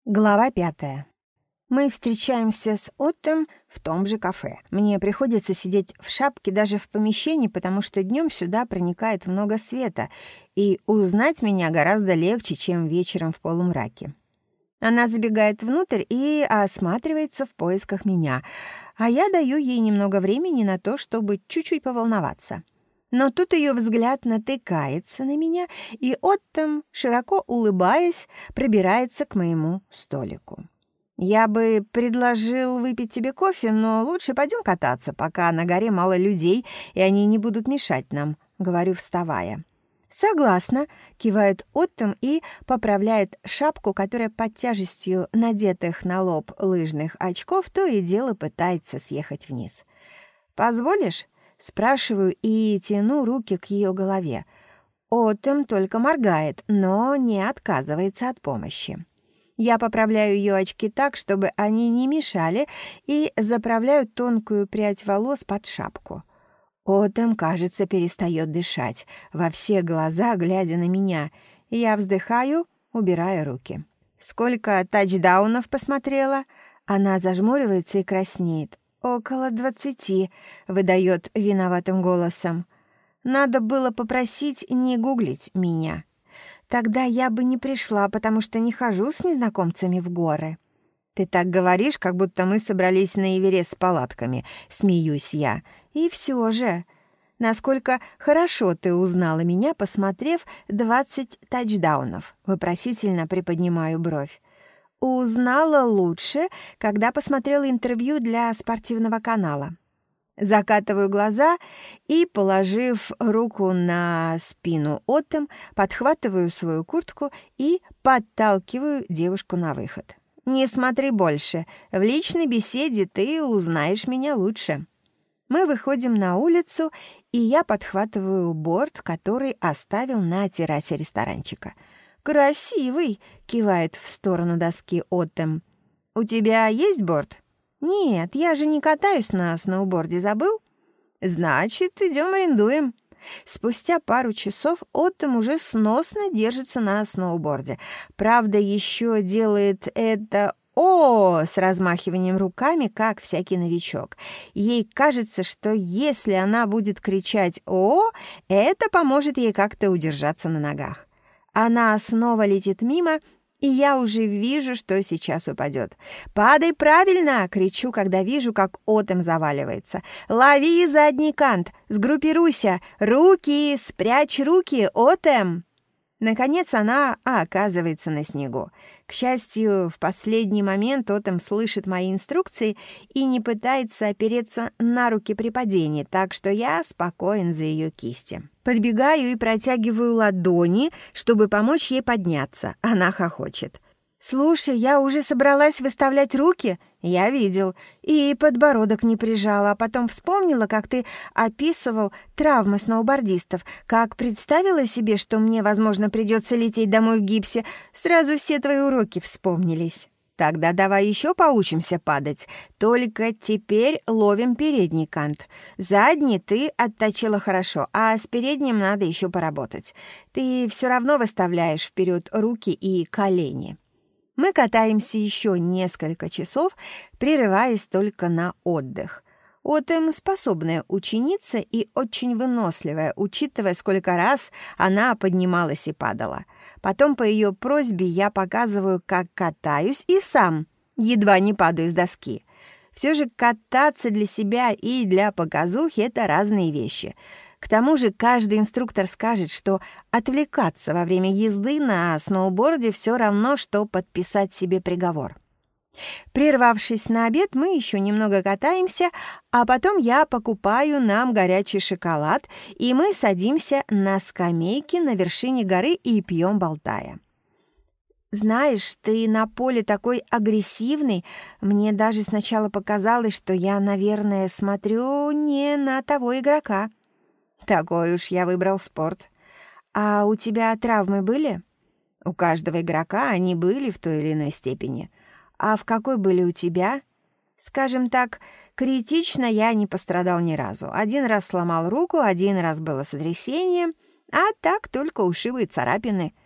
Глава 5. Мы встречаемся с Оттом в том же кафе. Мне приходится сидеть в шапке даже в помещении, потому что днем сюда проникает много света, и узнать меня гораздо легче, чем вечером в полумраке. Она забегает внутрь и осматривается в поисках меня, а я даю ей немного времени на то, чтобы чуть-чуть поволноваться. Но тут ее взгляд натыкается на меня, и Оттом, широко улыбаясь, пробирается к моему столику. «Я бы предложил выпить тебе кофе, но лучше пойдем кататься, пока на горе мало людей, и они не будут мешать нам», — говорю, вставая. «Согласна», — кивает Оттом и поправляет шапку, которая под тяжестью надетых на лоб лыжных очков то и дело пытается съехать вниз. «Позволишь?» — спрашиваю и тяну руки к ее голове. Оттом только моргает, но не отказывается от помощи. Я поправляю ее очки так, чтобы они не мешали, и заправляю тонкую прядь волос под шапку. Оттом, кажется, перестает дышать, во все глаза глядя на меня. Я вздыхаю, убирая руки. «Сколько тачдаунов посмотрела?» Она зажмуривается и краснеет. «Около 20», — выдает виноватым голосом. «Надо было попросить не гуглить меня. Тогда я бы не пришла, потому что не хожу с незнакомцами в горы». «Ты так говоришь, как будто мы собрались на Эверест с палатками», — смеюсь я. «И все же, насколько хорошо ты узнала меня, посмотрев 20 тачдаунов?» Вопросительно приподнимаю бровь. «Узнала лучше, когда посмотрела интервью для спортивного канала». Закатываю глаза и, положив руку на спину Оттом, подхватываю свою куртку и подталкиваю девушку на выход. «Не смотри больше. В личной беседе ты узнаешь меня лучше». Мы выходим на улицу, и я подхватываю борт, который оставил на террасе ресторанчика. «Красивый!» — кивает в сторону доски Оттом. «У тебя есть борт?» «Нет, я же не катаюсь на сноуборде, забыл?» «Значит, идем арендуем». Спустя пару часов Оттом уже сносно держится на сноуборде. Правда, еще делает это с размахиванием руками, как всякий новичок. Ей кажется, что если она будет кричать «О!», это поможет ей как-то удержаться на ногах. Она снова летит мимо, и я уже вижу, что сейчас упадет. «Падай правильно!» — кричу, когда вижу, как Оттом заваливается. «Лови задний кант! Сгруппируйся! Руки! Спрячь руки, Оттом!» Наконец она оказывается на снегу. К счастью, в последний момент Оттом слышит мои инструкции и не пытается опереться на руки при падении, так что я спокоен за ее кисти. Подбегаю и протягиваю ладони, чтобы помочь ей подняться. Она хохочет. «Слушай, я уже собралась выставлять руки?» «Я видел. И подбородок не прижала, а потом вспомнила, как ты описывал травмы сноубордистов, как представила себе, что мне, возможно, придется лететь домой в гипсе. Сразу все твои уроки вспомнились». «Тогда давай еще поучимся падать. Только теперь ловим передний кант. Задний ты отточила хорошо, а с передним надо еще поработать. Ты все равно выставляешь вперед руки и колени». Мы катаемся еще несколько часов, прерываясь только на отдых. Оттом способная ученица и очень выносливая, учитывая, сколько раз она поднималась и падала. Потом по ее просьбе я показываю, как катаюсь, и сам едва не падаю с доски. Все же кататься для себя и для показухи — это разные вещи. К тому же каждый инструктор скажет, что отвлекаться во время езды на сноуборде все равно, что подписать себе приговор. Прервавшись на обед, мы еще немного катаемся, а потом я покупаю нам горячий шоколад, и мы садимся на скамейке на вершине горы и пьем, болтая. «Знаешь, ты на поле такой агрессивный. Мне даже сначала показалось, что я, наверное, смотрю не на того игрока». «Такой уж я выбрал спорт». «А у тебя травмы были?» «У каждого игрока они были в той или иной степени». «А в какой были у тебя?» «Скажем так, критично я не пострадал ни разу. Один раз сломал руку, один раз было сотрясение, а так только ушибы и царапины».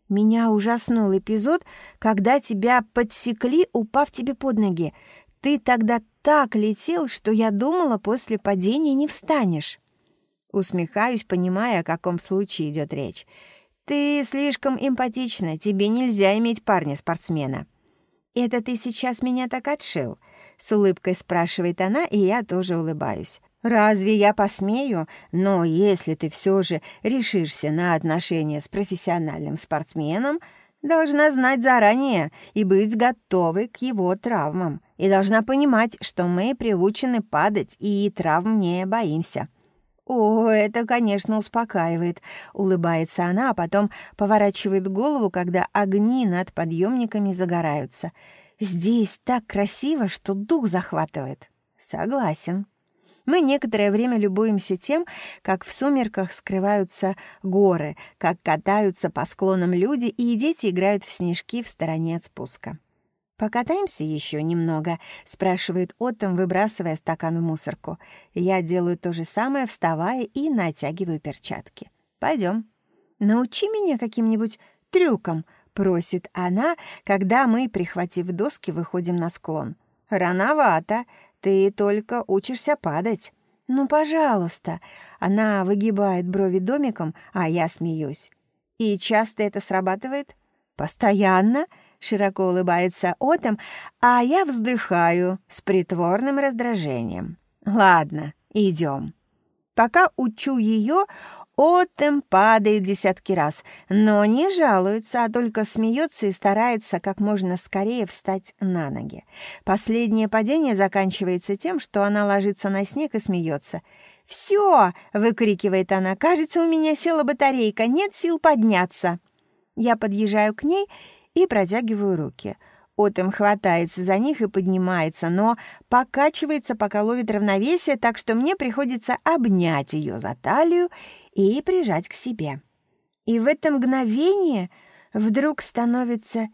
Меня ужаснул эпизод, когда тебя подсекли, упав тебе под ноги. Ты тогда так летел, что я думала, после падения не встанешь. Усмехаюсь, понимая, о каком случае идет речь. Ты слишком эмпатична, тебе нельзя иметь парня-спортсмена. «Это ты сейчас меня так отшил?» — с улыбкой спрашивает она, и я тоже улыбаюсь. «Разве я посмею? Но если ты все же решишься на отношения с профессиональным спортсменом, должна знать заранее и быть готовой к его травмам. И должна понимать, что мы приучены падать и травм не боимся». «О, это, конечно, успокаивает», — улыбается она, а потом поворачивает голову, когда огни над подъемниками загораются. «Здесь так красиво, что дух захватывает». «Согласен». Мы некоторое время любуемся тем, как в сумерках скрываются горы, как катаются по склонам люди, и дети играют в снежки в стороне от спуска. «Покатаемся еще немного?» — спрашивает Оттом, выбрасывая стакан в мусорку. Я делаю то же самое, вставая и натягиваю перчатки. «Пойдем». «Научи меня каким-нибудь трюкам», — просит она, когда мы, прихватив доски, выходим на склон. «Рановато. Ты только учишься падать». «Ну, пожалуйста». Она выгибает брови домиком, а я смеюсь. «И часто это срабатывает?» «Постоянно», — широко улыбается Оттом, а я вздыхаю с притворным раздражением. «Ладно, идем». Пока учу ее, Оттом падает десятки раз, но не жалуется, а только смеется и старается как можно скорее встать на ноги. Последнее падение заканчивается тем, что она ложится на снег и смеется. «Все!» — выкрикивает она. «Кажется, у меня села батарейка, нет сил подняться». Я подъезжаю к ней и протягиваю руки. Оттом хватается за них и поднимается, но покачивается, пока ловит равновесие, так что мне приходится обнять ее за талию и прижать к себе. И в это мгновение вдруг становится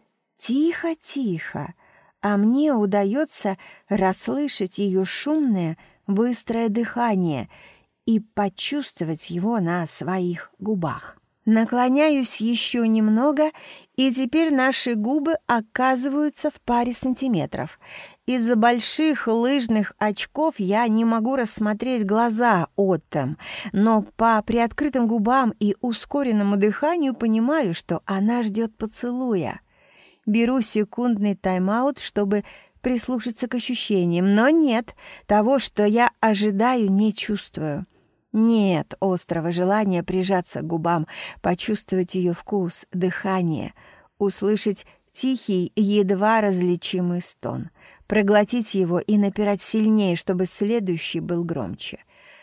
тихо-тихо, а мне удается расслышать ее шумное, быстрое дыхание и почувствовать его на своих губах. Наклоняюсь еще немного, и теперь наши губы оказываются в паре сантиметров. Из-за больших лыжных очков я не могу рассмотреть глаза Оттом, но по приоткрытым губам и ускоренному дыханию понимаю, что она ждет поцелуя. Беру секундный тайм-аут, чтобы прислушаться к ощущениям, но нет, того, что я ожидаю, не чувствую. Нет острого желания прижаться к губам, почувствовать ее вкус, дыхание, услышать тихий, едва различимый стон, проглотить его и напирать сильнее, чтобы следующий был громче.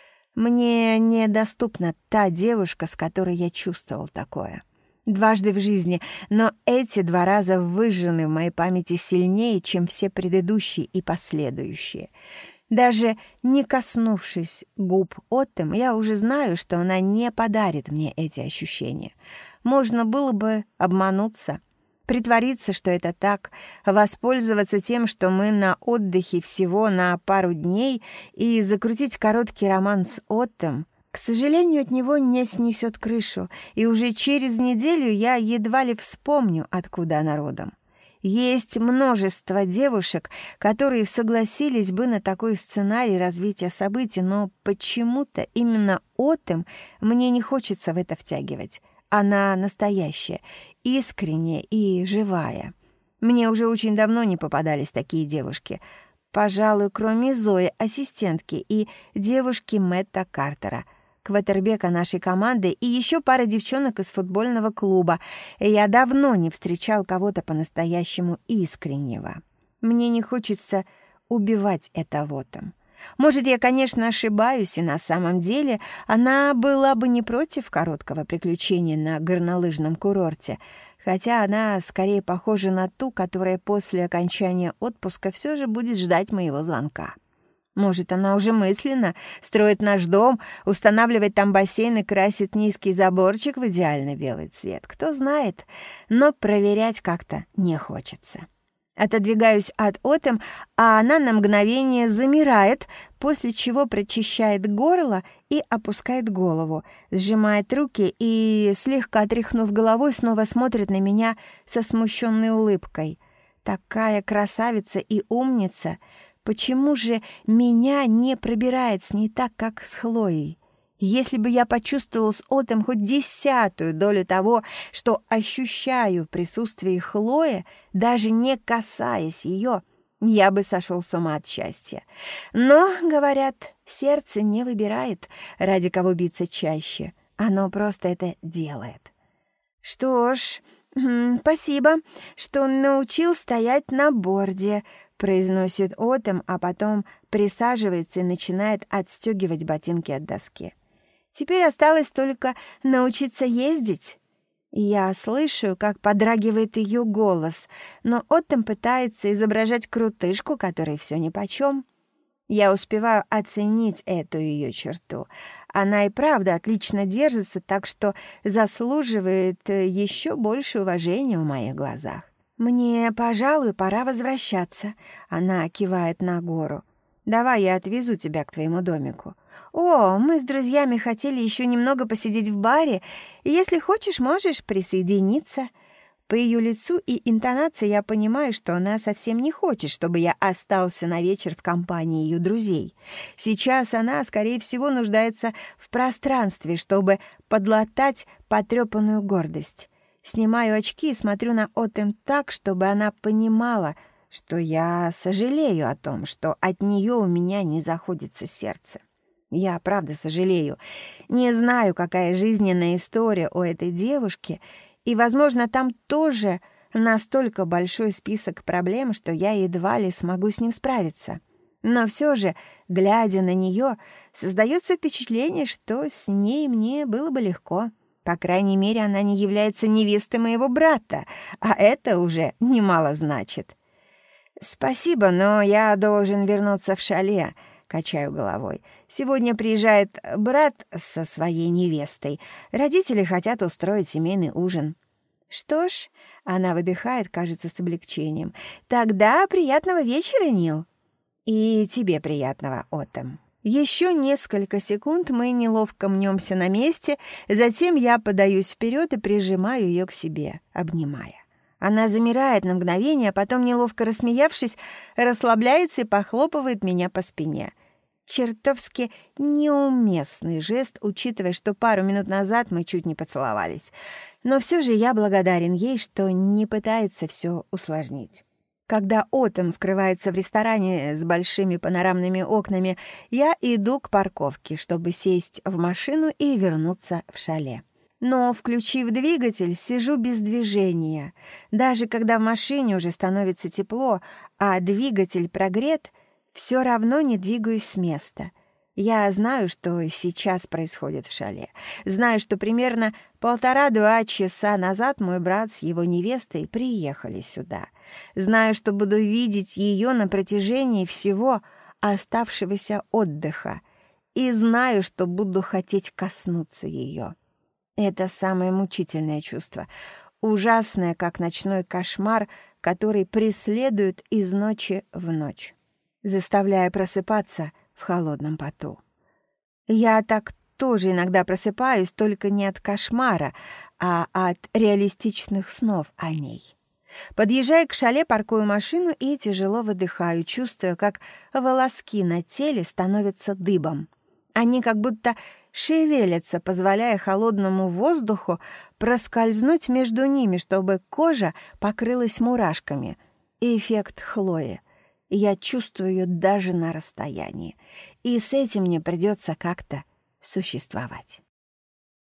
Мне недоступна та девушка, с которой я чувствовал такое. Дважды в жизни, но эти 2 раза выжжены в моей памяти сильнее, чем все предыдущие и последующие. Даже не коснувшись губ Оттом, я уже знаю, что она не подарит мне эти ощущения. Можно было бы обмануться, притвориться, что это так, воспользоваться тем, что мы на отдыхе всего на пару дней, и закрутить короткий роман с Оттом. К сожалению, от него не снесет крышу, и уже через неделю я едва ли вспомню, откуда она родом. Есть множество девушек, которые согласились бы на такой сценарий развития событий, но почему-то именно Оттом мне не хочется в это втягивать. Она настоящая, искренняя и живая. Мне уже очень давно не попадались такие девушки. Пожалуй, кроме Зои, ассистентки, и девушки Мэтта Картера, квотербека нашей команды, и еще пара девчонок из футбольного клуба. Я давно не встречал кого-то по-настоящему искреннего. Мне не хочется убивать это Оттом. Может, я, конечно, ошибаюсь, и на самом деле она была бы не против короткого приключения на горнолыжном курорте, хотя она скорее похожа на ту, которая после окончания отпуска все же будет ждать моего звонка. Может, она уже мысленно строит наш дом, устанавливает там бассейн и красит низкий заборчик в идеально белый цвет. Кто знает, но проверять как-то не хочется. Отодвигаюсь от Отом, а она на мгновение замирает, после чего прочищает горло и опускает голову, сжимает руки и, слегка тряхнув головой, снова смотрит на меня со смущенной улыбкой. Такая красавица и умница. Почему же меня не пробирает с ней так, как с Хлоей? Если бы я почувствовал с Отом хоть 10-ую долю того, что ощущаю в присутствии Хлои, даже не касаясь ее, я бы сошел с ума от счастья. Но, говорят, сердце не выбирает, ради кого биться чаще. Оно просто это делает. Что ж, спасибо, что научил стоять на борде, произносит Отом, а потом присаживается и начинает отстегивать ботинки от доски. Теперь осталось только научиться ездить. Я слышу, как подрагивает ее голос, но Оттом пытается изображать крутышку, которой все нипочем. Я успеваю оценить эту ее черту. Она и правда отлично держится, так что заслуживает еще больше уважения в моих глазах. «Мне, пожалуй, пора возвращаться», — она кивает на гору. «Давай я отвезу тебя к твоему домику. О, мы с друзьями хотели еще немного посидеть в баре, и если хочешь, можешь присоединиться». По ее лицу и интонации я понимаю, что она совсем не хочет, чтобы я остался на вечер в компании ее друзей. Сейчас она, скорее всего, нуждается в пространстве, чтобы подлатать потрепанную гордость. Снимаю очки и смотрю на Отем так, чтобы она понимала, что я сожалею о том, что от нее у меня не заходится сердце. Я правда сожалею. Не знаю, какая жизненная история у этой девушки, и, возможно, там тоже настолько большой список проблем, что я едва ли смогу с ним справиться. Но все же, глядя на нее, создается впечатление, что с ней мне было бы легко. По крайней мере, она не является невестой моего брата, а это уже немало значит. «Спасибо, но я должен вернуться в шале», — качаю головой. «Сегодня приезжает брат со своей невестой. Родители хотят устроить семейный ужин». «Что ж», — она выдыхает, кажется, с облегчением, «тогда приятного вечера, Нил». «И тебе приятного, Оттом». Еще несколько секунд мы неловко мнемся на месте, затем я подаюсь вперед и прижимаю ее к себе, обнимая. Она замирает на мгновение, а потом, неловко рассмеявшись, расслабляется и похлопывает меня по спине. Чертовски неуместный жест, учитывая, что пару минут назад мы чуть не поцеловались. Но все же я благодарен ей, что не пытается все усложнить. Когда Оттом скрывается в ресторане с большими панорамными окнами, я иду к парковке, чтобы сесть в машину и вернуться в шале. Но, включив двигатель, сижу без движения. Даже когда в машине уже становится тепло, а двигатель прогрет, все равно не двигаюсь с места. Я знаю, что сейчас происходит в шале. Знаю, что примерно 1,5-2 часа назад мой брат с его невестой приехали сюда. Знаю, что буду видеть ее на протяжении всего оставшегося отдыха. И знаю, что буду хотеть коснуться ее. Это самое мучительное чувство, ужасное, как ночной кошмар, который преследует из ночи в ночь, заставляя просыпаться в холодном поту. Я так тоже иногда просыпаюсь, только не от кошмара, а от реалистичных снов о ней. Подъезжая к шале, паркую машину и тяжело выдыхаю, чувствуя, как волоски на теле становятся дыбом. Они как будто шевелятся, позволяя холодному воздуху проскользнуть между ними, чтобы кожа покрылась мурашками. Эффект Хлои. Я чувствую ее даже на расстоянии. И с этим мне придется как-то существовать.